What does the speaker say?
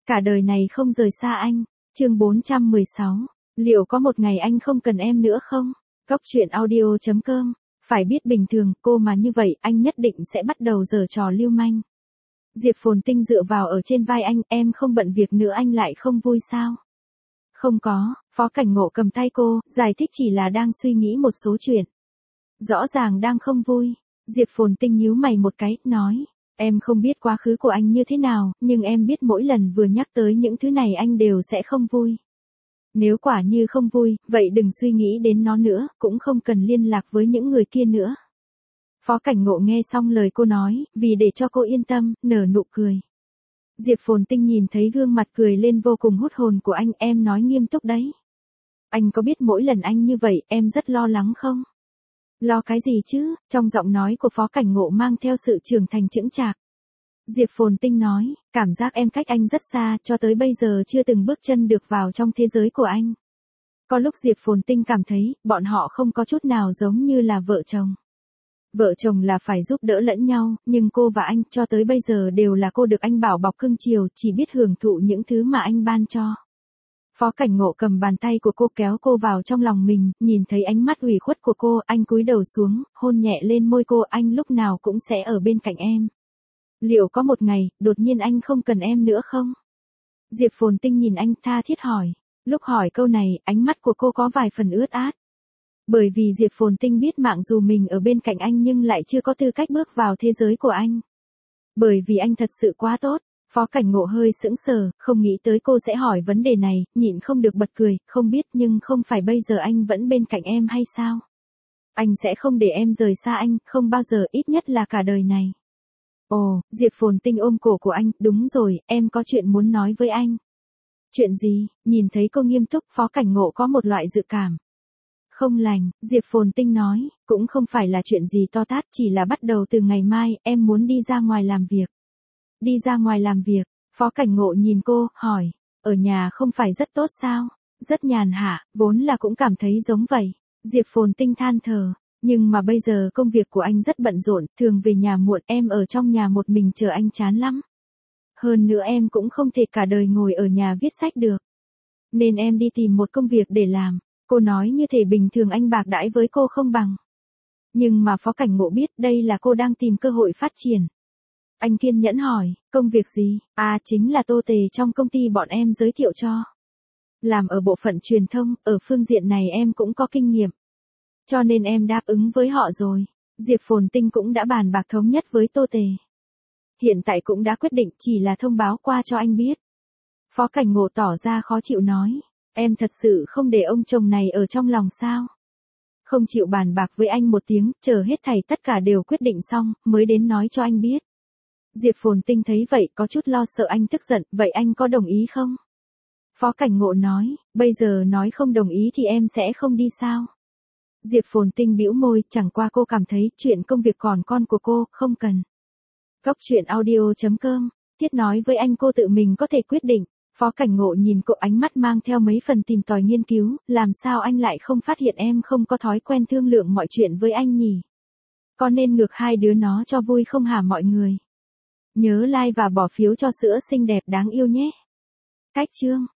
cả đời này không rời xa anh. Chương 416. Liệu có một ngày anh không cần em nữa không? Góc truyện audio.com. Phải biết bình thường, cô mà như vậy, anh nhất định sẽ bắt đầu giở trò lưu manh. Diệp Phồn Tinh dựa vào ở trên vai anh, em không bận việc nữa anh lại không vui sao? Không có, Phó Cảnh Ngộ cầm tay cô, giải thích chỉ là đang suy nghĩ một số chuyện. Rõ ràng đang không vui. Diệp Phồn Tinh nhíu mày một cái, nói. Em không biết quá khứ của anh như thế nào, nhưng em biết mỗi lần vừa nhắc tới những thứ này anh đều sẽ không vui. Nếu quả như không vui, vậy đừng suy nghĩ đến nó nữa, cũng không cần liên lạc với những người kia nữa. Phó Cảnh Ngộ nghe xong lời cô nói, vì để cho cô yên tâm, nở nụ cười. Diệp Phồn Tinh nhìn thấy gương mặt cười lên vô cùng hút hồn của anh, em nói nghiêm túc đấy. Anh có biết mỗi lần anh như vậy, em rất lo lắng không? Lo cái gì chứ? Trong giọng nói của Phó Cảnh Ngộ mang theo sự trưởng thành chững chạc. Diệp Phồn Tinh nói, cảm giác em cách anh rất xa, cho tới bây giờ chưa từng bước chân được vào trong thế giới của anh. Có lúc Diệp Phồn Tinh cảm thấy, bọn họ không có chút nào giống như là vợ chồng. Vợ chồng là phải giúp đỡ lẫn nhau, nhưng cô và anh cho tới bây giờ đều là cô được anh bảo bọc cưng chiều, chỉ biết hưởng thụ những thứ mà anh ban cho. Phó Cảnh Ngộ cầm bàn tay của cô kéo cô vào trong lòng mình, nhìn thấy ánh mắt ủy khuất của cô, anh cúi đầu xuống, hôn nhẹ lên môi cô, anh lúc nào cũng sẽ ở bên cạnh em. Liệu có một ngày, đột nhiên anh không cần em nữa không? Diệp Phồn Tinh nhìn anh tha thiết hỏi. Lúc hỏi câu này, ánh mắt của cô có vài phần ướt át. Bởi vì Diệp Phồn Tinh biết mạng dù mình ở bên cạnh anh nhưng lại chưa có tư cách bước vào thế giới của anh. Bởi vì anh thật sự quá tốt. Phó Cảnh Ngộ hơi sững sờ, không nghĩ tới cô sẽ hỏi vấn đề này, nhịn không được bật cười, không biết nhưng không phải bây giờ anh vẫn bên cạnh em hay sao? Anh sẽ không để em rời xa anh, không bao giờ, ít nhất là cả đời này. Ồ, Diệp Phồn Tinh ôm cổ của anh, đúng rồi, em có chuyện muốn nói với anh. Chuyện gì? Nhìn thấy cô nghiêm túc, Phó Cảnh Ngộ có một loại dự cảm không lành. Diệp Phồn Tinh nói, cũng không phải là chuyện gì to tát, chỉ là bắt đầu từ ngày mai, em muốn đi ra ngoài làm việc. Đi ra ngoài làm việc, Phó Cảnh Ngộ nhìn cô, hỏi, ở nhà không phải rất tốt sao? Rất nhàn hạ, vốn là cũng cảm thấy giống vậy. Diệp Phồn Tinh than thở, nhưng mà bây giờ công việc của anh rất bận rộn, thường về nhà muộn, em ở trong nhà một mình chờ anh chán lắm. Hơn nữa em cũng không thể cả đời ngồi ở nhà viết sách được. Nên em đi tìm một công việc để làm. Cô nói như thể bình thường anh bạc đãi với cô không bằng. Nhưng mà Phó Cảnh Ngộ biết đây là cô đang tìm cơ hội phát triển. Anh kiên nhẫn hỏi, công việc gì? À, chính là tô tề trong công ty bọn em giới thiệu cho. Làm ở bộ phận truyền thông, ở phương diện này em cũng có kinh nghiệm. Cho nên em đáp ứng với họ rồi. Diệp Phồn Tinh cũng đã bàn bạc thống nhất với tô tề. Hiện tại cũng đã quyết định, chỉ là thông báo qua cho anh biết. Phó Cảnh Ngộ tỏ ra khó chịu nói, em thật sự không để ông chồng này ở trong lòng sao? Không chịu bàn bạc với anh một tiếng, chờ hết thảy tất cả đều quyết định xong, mới đến nói cho anh biết. Diệp Phồn Tinh thấy vậy có chút lo sợ anh tức giận, vậy anh có đồng ý không? Phó Cảnh Ngộ nói, bây giờ nói không đồng ý thì em sẽ không đi sao? Diệp Phồn Tinh bĩu môi, chẳng qua cô cảm thấy chuyện công việc còn con của cô, không cần. Góc truyện audio.com, Tiết nói với anh cô tự mình có thể quyết định. Phó Cảnh Ngộ nhìn cô ánh mắt mang theo mấy phần tìm tòi nghiên cứu, làm sao anh lại không phát hiện em không có thói quen thương lượng mọi chuyện với anh nhỉ? Có nên ngược hai đứa nó cho vui không hả mọi người? Nhớ like và bỏ phiếu cho sữa xinh đẹp đáng yêu nhé. Cách chương